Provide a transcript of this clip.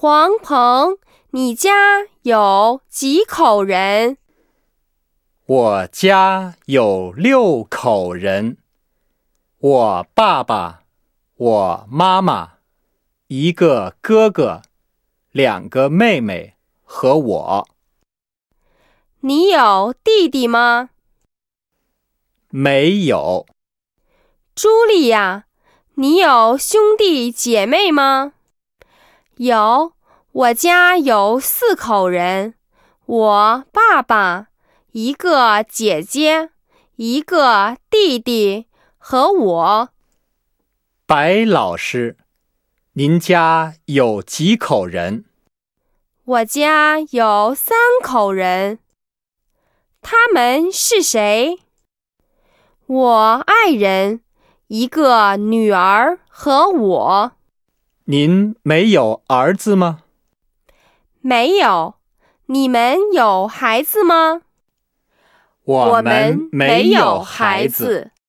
黄鹏，你家有几口人？ 我家有6口人，我爸爸，我妈妈，一个哥哥，2个妹妹和我。 你有弟弟吗？ 没有。 茱莉亚，你有兄弟姐妹吗？有，我家有4口人，我爸爸，一个姐姐，一个弟弟和我。 白老师，您家有几口人？ 我家有3口人。他们是谁？我爱人，一个女儿和我。 您没有儿子吗？ 没有。你们有孩子吗？ 我们没有孩子。